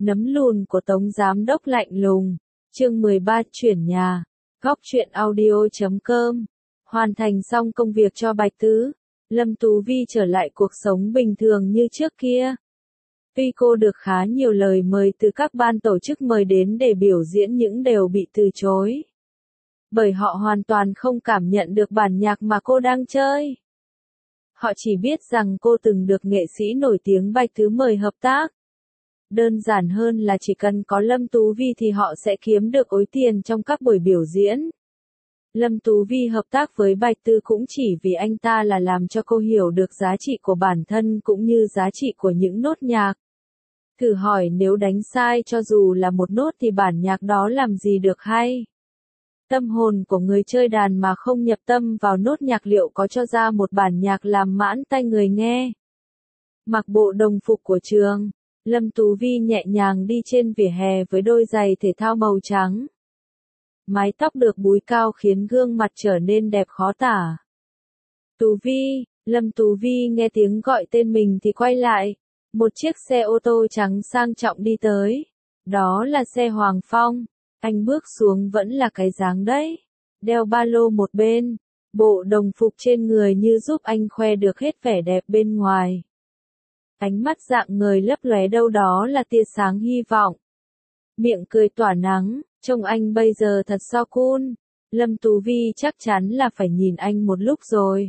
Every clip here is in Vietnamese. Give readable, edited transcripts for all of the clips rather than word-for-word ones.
Nấm lùn của Tống Giám Đốc lạnh lùng. Chương 13 chuyển nhà. Góc truyện audio.com. Hoàn thành xong công việc cho Bạch Tứ, Lâm Tú Vi trở lại cuộc sống bình thường như trước kia. Tuy cô được khá nhiều lời mời từ các ban tổ chức mời đến để biểu diễn nhưng đều bị từ chối. Bởi họ hoàn toàn không cảm nhận được bản nhạc mà cô đang chơi. Họ chỉ biết rằng cô từng được nghệ sĩ nổi tiếng Bạch Tứ mời hợp tác. Đơn giản hơn là chỉ cần có Lâm Tú Vi thì họ sẽ kiếm được ối tiền trong các buổi biểu diễn. Lâm Tú Vi hợp tác với Bạch Tứ cũng chỉ vì anh ta là làm cho cô hiểu được giá trị của bản thân cũng như giá trị của những nốt nhạc. Thử hỏi nếu đánh sai cho dù là một nốt thì bản nhạc đó làm gì được hay? Tâm hồn của người chơi đàn mà không nhập tâm vào nốt nhạc liệu có cho ra một bản nhạc làm mãn tai người nghe? Mặc bộ đồng phục của trường, Lâm Tú Vi nhẹ nhàng đi trên vỉa hè với đôi giày thể thao màu trắng. Mái tóc được búi cao khiến gương mặt trở nên đẹp khó tả. Tú Vi, Lâm Tú Vi nghe tiếng gọi tên mình thì quay lại. Một chiếc xe ô tô trắng sang trọng đi tới. Đó là xe Hoàng Phong. Anh bước xuống vẫn là cái dáng đấy. Đeo ba lô một bên. Bộ đồng phục trên người như giúp anh khoe được hết vẻ đẹp bên ngoài. Ánh mắt rạng ngời lấp lóe đâu đó là tia sáng hy vọng. Miệng cười tỏa nắng, trông anh bây giờ thật so cool. Lâm Tú Vi chắc chắn là phải nhìn anh một lúc rồi.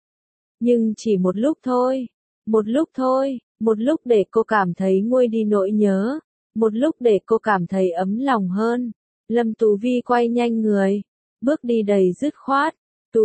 Nhưng chỉ một lúc thôi. Một lúc thôi, một lúc để cô cảm thấy nguôi đi nỗi nhớ. Một lúc để cô cảm thấy ấm lòng hơn. Lâm Tú Vi quay nhanh người, bước đi đầy dứt khoát. Tú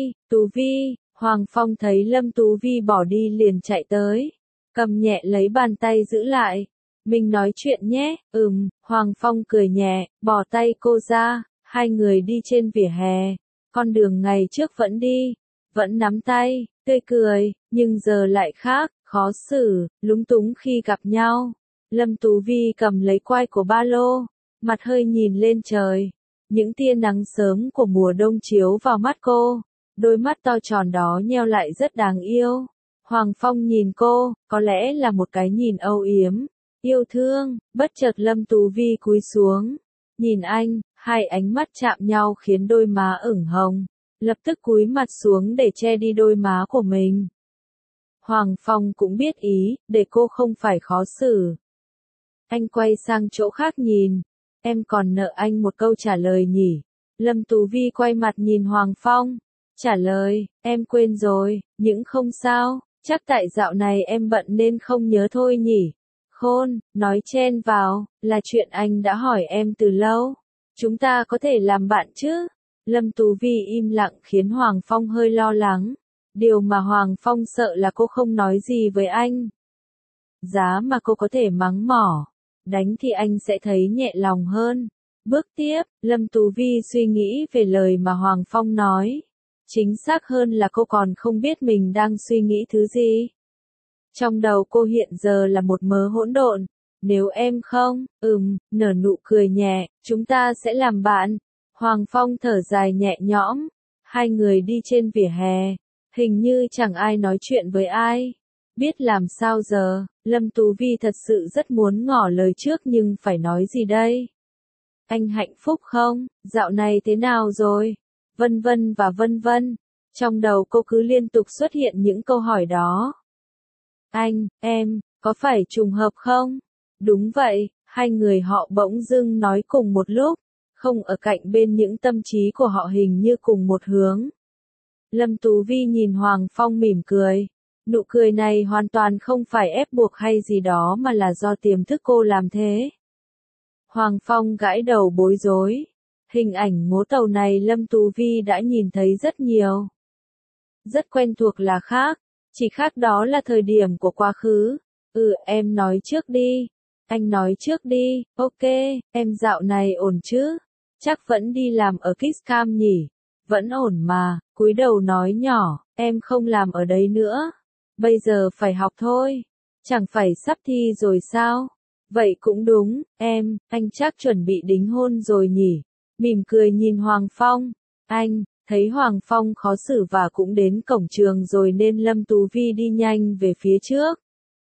Vi, Hoàng Phong thấy Lâm Tú Vi bỏ đi liền chạy tới. Cầm nhẹ lấy bàn tay giữ lại. Mình nói chuyện nhé, Hoàng Phong cười nhẹ, bỏ tay cô ra, hai người đi trên vỉa hè. Con đường ngày trước vẫn đi, vẫn nắm tay, tươi cười, nhưng giờ lại khác, khó xử, lúng túng khi gặp nhau. Lâm Tú Vi cầm lấy quai của ba lô, mặt hơi nhìn lên trời. Những tia nắng sớm của mùa đông chiếu vào mắt cô, đôi mắt to tròn đó nheo lại rất đáng yêu. Hoàng Phong nhìn cô, có lẽ là một cái nhìn âu yếm, yêu thương, bất chợt Lâm Tú Vi cúi xuống. Nhìn anh, hai ánh mắt chạm nhau khiến đôi má ửng hồng, lập tức cúi mặt xuống để che đi đôi má của mình. Hoàng Phong cũng biết ý, để cô không phải khó xử. Anh quay sang chỗ khác nhìn, em còn nợ anh một câu trả lời nhỉ? Lâm Tú Vi quay mặt nhìn Hoàng Phong, trả lời, em quên rồi, nhưng không sao. Chắc tại dạo này em bận nên không nhớ thôi nhỉ. Khôn, nói chen vào, là chuyện anh đã hỏi em từ lâu. Chúng ta có thể làm bạn chứ? Lâm Tú Vi im lặng khiến Hoàng Phong hơi lo lắng. Điều mà Hoàng Phong sợ là cô không nói gì với anh. Giá mà cô có thể mắng mỏ, đánh thì anh sẽ thấy nhẹ lòng hơn. Bước tiếp, Lâm Tú Vi suy nghĩ về lời mà Hoàng Phong nói. Chính xác hơn là cô còn không biết mình đang suy nghĩ thứ gì. Trong đầu cô hiện giờ là một mớ hỗn độn. Nếu em không, nở nụ cười nhẹ, chúng ta sẽ làm bạn. Hoàng Phong thở dài nhẹ nhõm. Hai người đi trên vỉa hè. Hình như chẳng ai nói chuyện với ai. Biết làm sao giờ, Lâm Tú Vi thật sự rất muốn ngỏ lời trước nhưng phải nói gì đây? Anh hạnh phúc không? Dạo này thế nào rồi? Vân vân và vân vân. Trong đầu cô cứ liên tục xuất hiện những câu hỏi đó. Anh, em, có phải trùng hợp không? Đúng vậy, hai người họ bỗng dưng nói cùng một lúc, không ở cạnh bên những tâm trí của họ hình như cùng một hướng. Lâm Tú Vi nhìn Hoàng Phong mỉm cười. Nụ cười này hoàn toàn không phải ép buộc hay gì đó mà là do tiềm thức cô làm thế. Hoàng Phong gãi đầu bối rối. Hình ảnh ngố tàu này Lâm Tú Vi đã nhìn thấy rất nhiều. Rất quen thuộc là khác, chỉ khác đó là thời điểm của quá khứ. Em nói trước đi. Anh nói trước đi, ok, em dạo này ổn chứ? Chắc vẫn đi làm ở Kisscam nhỉ? Vẫn ổn mà, cúi đầu nói nhỏ, em không làm ở đấy nữa. Bây giờ phải học thôi. Chẳng phải sắp thi rồi sao? Vậy cũng đúng, anh chắc chuẩn bị đính hôn rồi nhỉ? Mỉm cười nhìn Hoàng Phong. Anh, thấy Hoàng Phong khó xử và cũng đến cổng trường rồi nên Lâm Tú Vi đi nhanh về phía trước.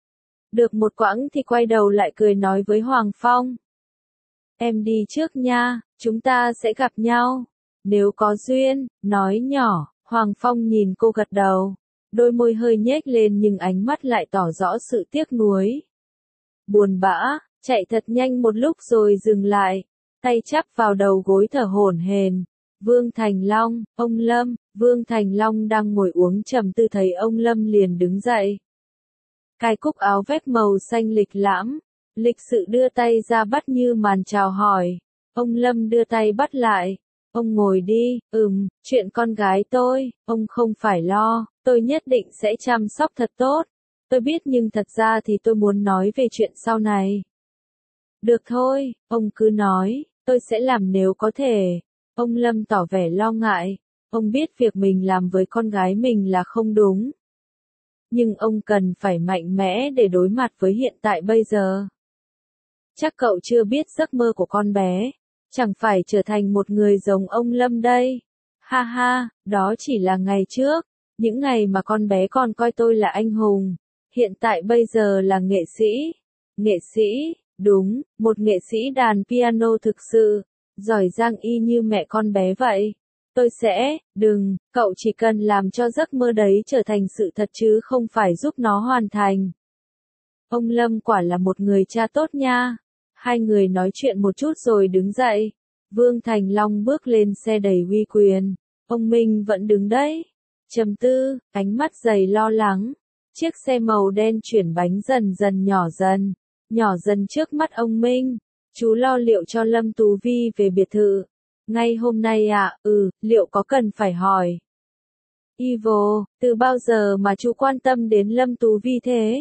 Được một quãng thì quay đầu lại cười nói với Hoàng Phong. Em đi trước nha, chúng ta sẽ gặp nhau. Nếu có duyên, nói nhỏ, Hoàng Phong nhìn cô gật đầu. Đôi môi hơi nhếch lên nhưng ánh mắt lại tỏ rõ sự tiếc nuối. Buồn bã, chạy thật nhanh một lúc rồi dừng lại, tay chắp vào đầu gối thở hổn hển. Vương Thành Long, ông Lâm, Vương Thành Long đang ngồi uống trầm tư thấy ông Lâm liền đứng dậy. Cài cúc áo vest màu xanh lịch lãm, lịch sự đưa tay ra bắt như màn chào hỏi. Ông Lâm đưa tay bắt lại. Ông ngồi đi, chuyện con gái tôi, ông không phải lo, tôi nhất định sẽ chăm sóc thật tốt. Tôi biết nhưng thật ra thì tôi muốn nói về chuyện sau này. Được thôi, ông cứ nói, tôi sẽ làm nếu có thể. Ông Lâm tỏ vẻ lo ngại, ông biết việc mình làm với con gái mình là không đúng. Nhưng ông cần phải mạnh mẽ để đối mặt với hiện tại bây giờ. Chắc cậu chưa biết giấc mơ của con bé, chẳng phải trở thành một người giống ông Lâm đây. Ha ha, đó chỉ là ngày trước, những ngày mà con bé còn coi tôi là anh hùng. Hiện tại bây giờ là nghệ sĩ. Nghệ sĩ, đúng, một nghệ sĩ đàn piano thực sự, giỏi giang y như mẹ con bé vậy. Tôi sẽ, cậu chỉ cần làm cho giấc mơ đấy trở thành sự thật chứ không phải giúp nó hoàn thành. Ông Lâm quả là một người cha tốt nha. Hai người nói chuyện một chút rồi đứng dậy. Vương Thành Long bước lên xe đầy uy quyền. Ông Minh vẫn đứng đấy. Trầm tư, ánh mắt dày lo lắng. Chiếc xe màu đen chuyển bánh dần dần nhỏ dần trước mắt ông Minh. Chú lo liệu cho Lâm Tú Vi về biệt thự. Ngay hôm nay liệu có cần phải hỏi. Ivo, từ bao giờ mà chú quan tâm đến Lâm Tú Vi thế?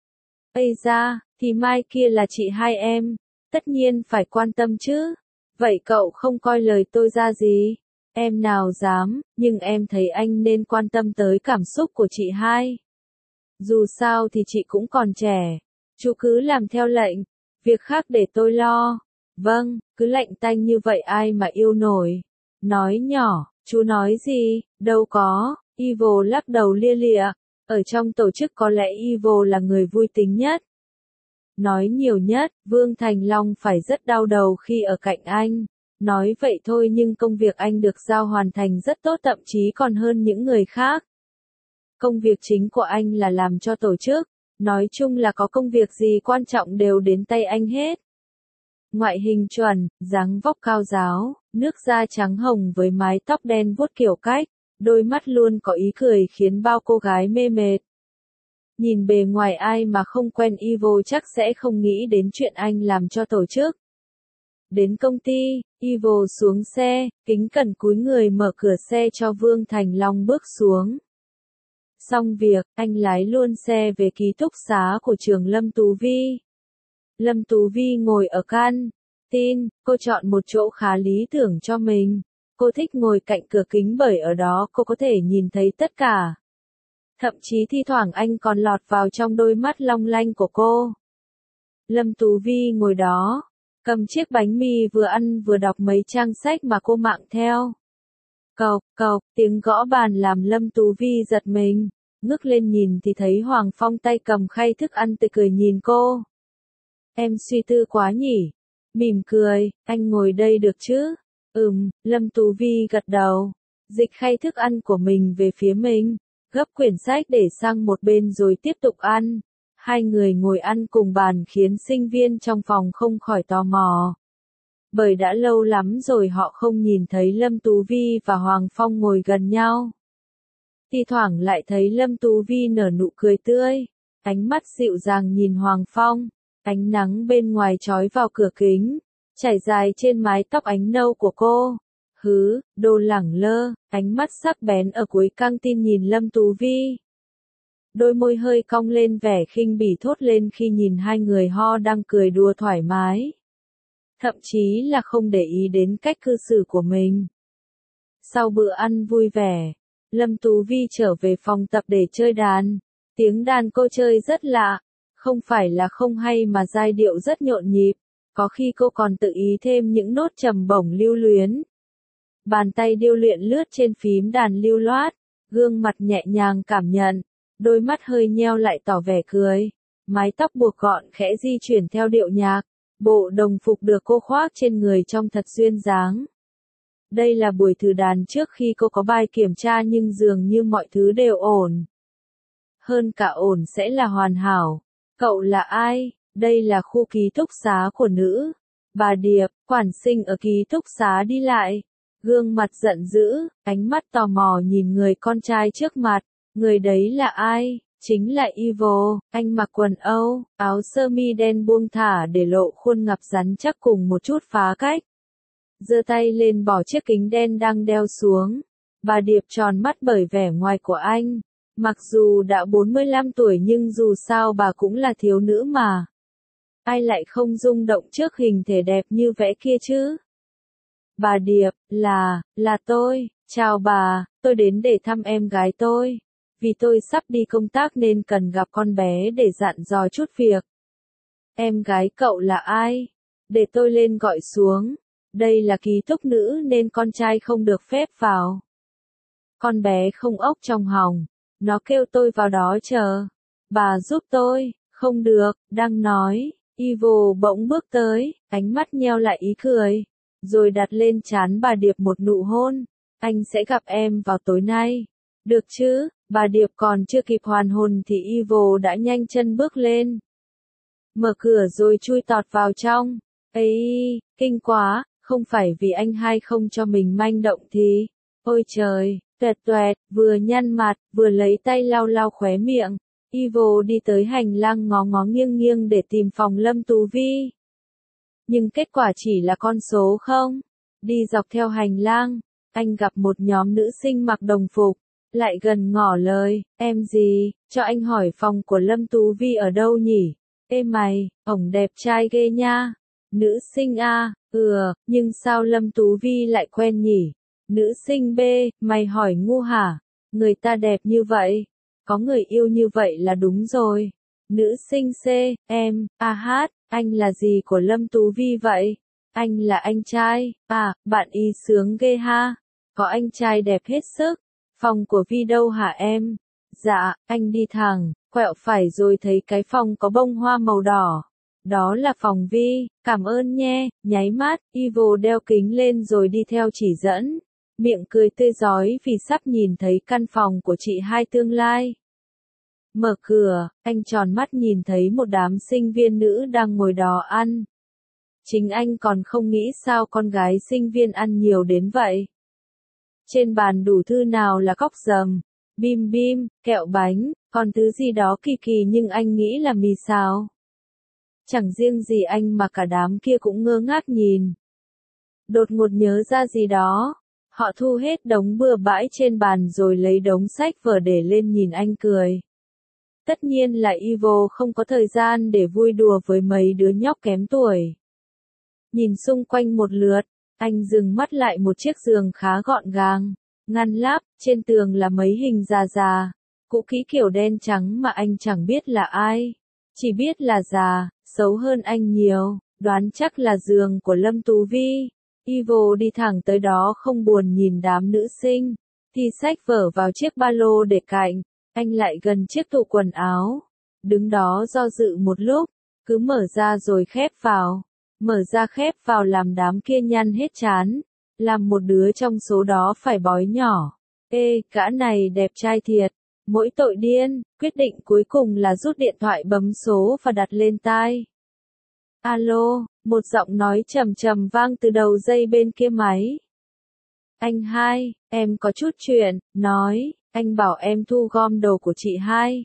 Ây ra, thì mai kia là chị hai em, tất nhiên phải quan tâm chứ. Vậy cậu không coi lời tôi ra gì? Em nào dám, nhưng em thấy anh nên quan tâm tới cảm xúc của chị hai. Dù sao thì chị cũng còn trẻ, chú cứ làm theo lệnh, việc khác để tôi lo. Vâng, cứ lạnh tanh như vậy ai mà yêu nổi. Nói nhỏ, chú nói gì, đâu có, Ivo lắc đầu lia lịa. Ở trong tổ chức có lẽ Ivo là người vui tính nhất. Nói nhiều nhất, Vương Thành Long phải rất đau đầu khi ở cạnh anh. Nói vậy thôi nhưng công việc anh được giao hoàn thành rất tốt thậm chí còn hơn những người khác. Công việc chính của anh là làm cho tổ chức. Nói chung là có công việc gì quan trọng đều đến tay anh hết. Ngoại hình chuẩn, dáng vóc cao ráo, nước da trắng hồng với mái tóc đen vuốt kiểu cách, đôi mắt luôn có ý cười khiến bao cô gái mê mệt. Nhìn bề ngoài ai mà không quen Ivo chắc sẽ không nghĩ đến chuyện anh làm cho tổ chức. Đến công ty, Ivo xuống xe, kính cẩn cúi người mở cửa xe cho Vương Thành Long bước xuống. Xong việc, anh lái luôn xe về ký túc xá của trường Lâm Tú Vi. Lâm Tú Vi ngồi ở canteen, cô chọn một chỗ khá lý tưởng cho mình. Cô thích ngồi cạnh cửa kính bởi ở đó cô có thể nhìn thấy tất cả. Thậm chí thi thoảng anh còn lọt vào trong đôi mắt long lanh của cô. Lâm Tú Vi ngồi đó, cầm chiếc bánh mì vừa ăn vừa đọc mấy trang sách mà cô mang theo. Cộc, tiếng gõ bàn làm Lâm Tú Vi giật mình, ngước lên nhìn thì thấy Hoàng Phong tay cầm khay thức ăn tươi cười nhìn cô. Em suy tư quá nhỉ? Mỉm cười, anh ngồi đây được chứ? Lâm Tú Vi gật đầu, dịch khay thức ăn của mình về phía mình, gấp quyển sách để sang một bên rồi tiếp tục ăn. Hai người ngồi ăn cùng bàn khiến sinh viên trong phòng không khỏi tò mò. Bởi đã lâu lắm rồi họ không nhìn thấy Lâm Tú Vi và Hoàng Phong ngồi gần nhau. Thi thoảng lại thấy Lâm Tú Vi nở nụ cười tươi, ánh mắt dịu dàng nhìn Hoàng Phong, ánh nắng bên ngoài chói vào cửa kính, trải dài trên mái tóc ánh nâu của cô. Đồ lẳng lơ, ánh mắt sắc bén ở cuối căng tin nhìn Lâm Tú Vi. Đôi môi hơi cong lên vẻ khinh bỉ thốt lên khi nhìn hai người ho đang cười đùa thoải mái. Thậm chí là không để ý đến cách cư xử của mình. Sau bữa ăn vui vẻ, Lâm Tú Vi trở về phòng tập để chơi đàn. Tiếng đàn cô chơi rất lạ, không phải là không hay mà giai điệu rất nhộn nhịp, có khi cô còn tự ý thêm những nốt trầm bổng lưu luyến. Bàn tay điêu luyện lướt trên phím đàn lưu loát, gương mặt nhẹ nhàng cảm nhận, đôi mắt hơi nheo lại tỏ vẻ cười. mái tóc buộc gọn khẽ di chuyển theo điệu nhạc, bộ đồng phục được cô khoác trên người trông thật duyên dáng. Đây là buổi thử đàn trước khi cô có bài kiểm tra nhưng dường như mọi thứ đều ổn. Hơn cả ổn sẽ là hoàn hảo. Cậu là ai? Đây là khu ký túc xá của nữ. Bà Điệp, quản sinh ở ký túc xá đi lại. Gương mặt giận dữ, ánh mắt tò mò nhìn người con trai trước mặt. Người đấy là ai? Chính là Ivo. Anh mặc quần Âu, áo sơ mi đen buông thả để lộ khuôn ngập rắn chắc cùng một chút phá cách. Giơ tay lên bỏ chiếc kính đen đang đeo xuống. Bà Điệp tròn mắt bởi vẻ ngoài của anh. Mặc dù đã 45 tuổi nhưng dù sao bà cũng là thiếu nữ mà. Ai lại không rung động trước hình thể đẹp như vẽ kia chứ? Bà Điệp, là tôi. Chào bà, tôi đến để thăm em gái tôi. Vì tôi sắp đi công tác nên cần gặp con bé để dặn dò chút việc. Em gái cậu là ai? Để tôi lên gọi xuống. Đây là ký túc nữ nên con trai không được phép vào. Con bé không ốc trong họng. Nó kêu tôi vào đó chờ. Bà giúp tôi. Không được, đang nói. Ivo bỗng bước tới, ánh mắt nheo lại ý cười. Rồi đặt lên trán bà Điệp một nụ hôn. Anh sẽ gặp em vào tối nay. Được chứ? Bà Điệp còn chưa kịp hoàn hồn thì Ivo đã nhanh chân bước lên. Mở cửa rồi chui tọt vào trong. Ây, kinh quá, không phải vì anh hai không cho mình manh động thì. Ôi trời, tuẹt tuẹt, vừa nhăn mặt, vừa lấy tay lau lau khóe miệng. Ivo đi tới hành lang ngó ngó nghiêng nghiêng để tìm phòng Lâm Tú Vi. Nhưng kết quả chỉ là con số không. Đi dọc theo hành lang, anh gặp một nhóm nữ sinh mặc đồng phục. Lại gần ngỏ lời, em gì, cho anh hỏi phòng của Lâm Tú Vi ở đâu nhỉ? Ê mày, ổng đẹp trai ghê nha. Nữ sinh A, nhưng sao Lâm Tú Vi lại quen nhỉ? Nữ sinh B, mày hỏi ngu hả? Người ta đẹp như vậy, có người yêu như vậy là đúng rồi. Nữ sinh C, em, anh là gì của Lâm Tú Vi vậy? Anh là anh trai, bạn y sướng ghê ha. Có anh trai đẹp hết sức. Phòng của Vi đâu hả em? Dạ, anh đi thẳng, quẹo phải rồi thấy cái phòng có bông hoa màu đỏ. Đó là phòng Vi, cảm ơn nhé, nháy mắt, Ivo đeo kính lên rồi đi theo chỉ dẫn. Miệng cười tươi rói vì sắp nhìn thấy căn phòng của chị hai tương lai. Mở cửa, anh tròn mắt nhìn thấy một đám sinh viên nữ đang ngồi đó ăn. Chính anh còn không nghĩ sao con gái sinh viên ăn nhiều đến vậy. Trên bàn đủ thứ nào là cóc dầm, bim bim, kẹo bánh, còn thứ gì đó kỳ kỳ nhưng anh nghĩ là mì xào. Chẳng riêng gì anh mà cả đám kia cũng ngơ ngác nhìn. Đột ngột nhớ ra gì đó, họ thu hết đống bừa bãi trên bàn rồi lấy đống sách vở để lên nhìn anh cười. Tất nhiên là Ivo không có thời gian để vui đùa với mấy đứa nhóc kém tuổi. Nhìn xung quanh một lượt, anh dừng mắt lại một chiếc giường khá gọn gàng, ngăn láp, trên tường là mấy hình già già, cũ kỹ kiểu đen trắng mà anh chẳng biết là ai. Chỉ biết là già, xấu hơn anh nhiều, đoán chắc là giường của Lâm Tú Vi. Ivo đi thẳng tới đó không buồn nhìn đám nữ sinh, thì xách vở vào chiếc ba lô để cạnh, anh lại gần chiếc tủ quần áo. Đứng đó do dự một lúc, cứ mở ra rồi khép vào. Mở ra khép vào làm đám kia nhăn hết trán, làm một đứa trong số đó phải bói nhỏ. Ê, gã này đẹp trai thiệt, mỗi tội điên, quyết định cuối cùng là rút điện thoại bấm số và đặt lên tai. Alo, một giọng nói trầm trầm vang từ đầu dây bên kia máy. Anh hai, em có chút chuyện, nói, anh bảo em thu gom đồ của chị hai.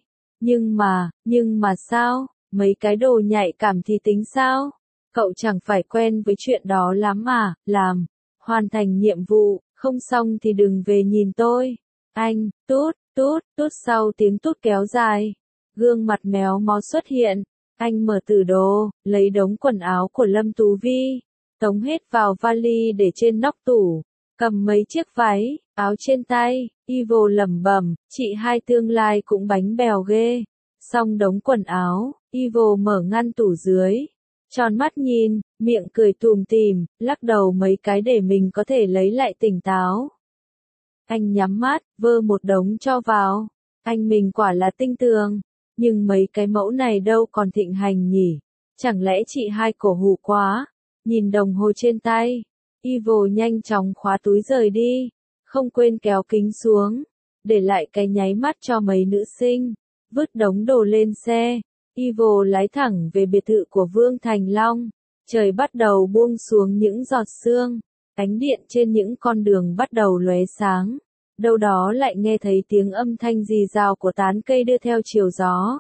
Nhưng mà sao, mấy cái đồ nhạy cảm thì tính sao? Cậu chẳng phải quen với chuyện đó lắm à, làm, hoàn thành nhiệm vụ, không xong thì đừng về nhìn tôi. Anh, tút sau tiếng tút kéo dài. Gương mặt méo mó xuất hiện. Anh mở tủ đồ, lấy đống quần áo của Lâm Tú Vi, tống hết vào vali để trên nóc tủ, cầm mấy chiếc váy, áo trên tay, Ivo lẩm bẩm, chị hai tương lai cũng bánh bèo ghê. Xong đống quần áo, Ivo mở ngăn tủ dưới, tròn mắt nhìn, miệng cười tùm tìm, lắc đầu mấy cái để mình có thể lấy lại tỉnh táo. Anh nhắm mắt, vơ một đống cho vào. Anh mình quả là tinh tường. Nhưng mấy cái mẫu này đâu còn thịnh hành nhỉ? Chẳng lẽ chị hai cổ hủ quá? Nhìn đồng hồ trên tay, Ivo nhanh chóng khóa túi rời đi, không quên kéo kính xuống, để lại cái nháy mắt cho mấy nữ sinh, vứt đống đồ lên xe. Ivo lái thẳng về biệt thự của Vương Thành Long. Trời bắt đầu buông xuống những giọt sương, ánh điện trên những con đường bắt đầu lóe sáng. Đâu đó lại nghe thấy tiếng âm thanh rì rào của tán cây đưa theo chiều gió.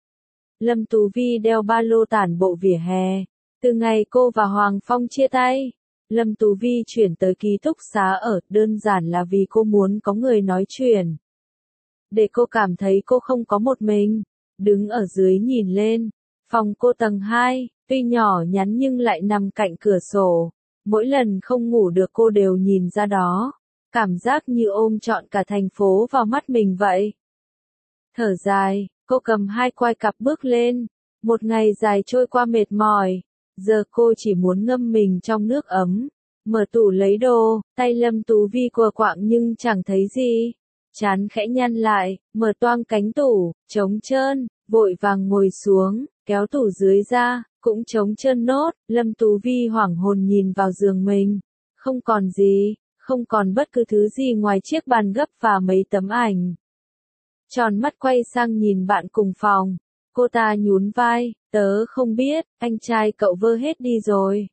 Lâm Tú Vi đeo ba lô tản bộ vỉa hè. Từ ngày cô và Hoàng Phong chia tay, Lâm Tú Vi chuyển tới ký túc xá ở, đơn giản là vì cô muốn có người nói chuyện. Để cô cảm thấy cô không có một mình. Đứng ở dưới nhìn lên, phòng cô tầng 2, tuy nhỏ nhắn nhưng lại nằm cạnh cửa sổ. Mỗi lần không ngủ được cô đều nhìn ra đó. Cảm giác như ôm trọn cả thành phố vào mắt mình vậy. Thở dài, cô cầm hai quai cặp bước lên. Một ngày dài trôi qua mệt mỏi. Giờ cô chỉ muốn ngâm mình trong nước ấm. Mở tủ lấy đồ, tay Lâm Tú Vi quờ quạng nhưng chẳng thấy gì. Chán khẽ nhăn lại, mở toang cánh tủ, trống trơn, vội vàng ngồi xuống, kéo tủ dưới ra, cũng trống trơn nốt. Lâm Tú Vi hoảng hồn nhìn vào giường mình. Không còn gì, không còn bất cứ thứ gì ngoài chiếc bàn gấp và mấy tấm ảnh. Tròn mắt quay sang nhìn bạn cùng phòng. Cô ta nhún vai, tớ không biết, anh trai cậu vơ hết đi rồi.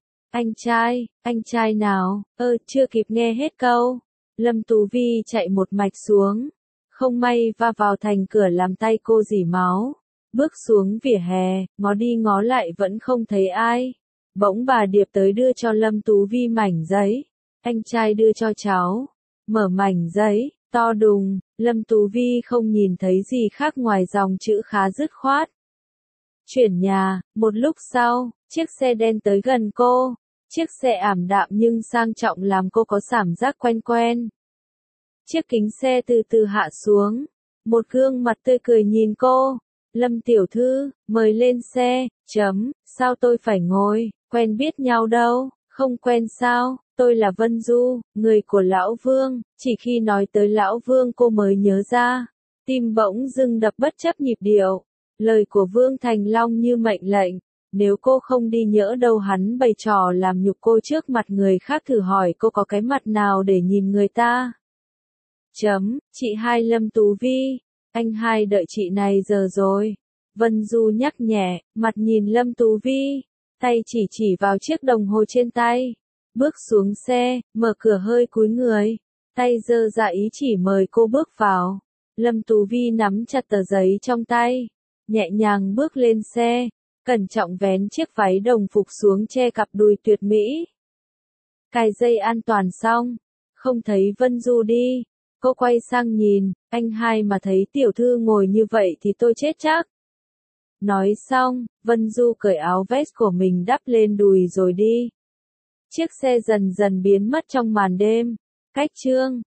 Anh trai nào, chưa kịp nghe hết câu. Lâm Tú Vi chạy một mạch xuống. Không may va vào thành cửa làm tay cô rỉ máu. Bước xuống vỉa hè, ngó đi ngó lại vẫn không thấy ai. Bỗng bà Điệp tới đưa cho Lâm Tú Vi mảnh giấy. Anh trai đưa cho cháu. Mở mảnh giấy, to đùng, Lâm Tú Vi không nhìn thấy gì khác ngoài dòng chữ khá dứt khoát. Chuyển nhà. Một lúc sau, chiếc xe đen tới gần cô. Chiếc xe ảm đạm nhưng sang trọng làm cô có cảm giác quen quen. Chiếc kính xe từ từ hạ xuống. Một gương mặt tươi cười nhìn cô. Lâm tiểu thư, mời lên xe. Sao tôi phải ngồi, quen biết nhau đâu, không quen sao, tôi là Vân Du, người của Lão Vương. Chỉ khi nói tới Lão Vương cô mới nhớ ra. Tim bỗng dưng đập bất chấp nhịp điệu. Lời của Vương Thành Long như mệnh lệnh. Nếu cô không đi nhỡ đâu hắn bày trò làm nhục cô trước mặt người khác, thử hỏi cô có cái mặt nào để nhìn người ta. Chị hai Lâm Tú Vi, anh hai đợi chị này giờ rồi. Vân Du nhắc nhẹ, mặt nhìn Lâm Tú Vi, tay chỉ vào chiếc đồng hồ trên tay. Bước xuống xe, mở cửa hơi cúi người, tay giơ ra ý chỉ mời cô bước vào. Lâm Tú Vi nắm chặt tờ giấy trong tay, nhẹ nhàng bước lên xe. Cẩn trọng vén chiếc váy đồng phục xuống che cặp đùi tuyệt mỹ. Cài dây an toàn xong, không thấy Vân Du đi. Cô quay sang nhìn, anh hai mà thấy tiểu thư ngồi như vậy thì tôi chết chắc. Nói xong, Vân Du cởi áo vest của mình đắp lên đùi rồi đi. Chiếc xe dần dần biến mất trong màn đêm. Cách chương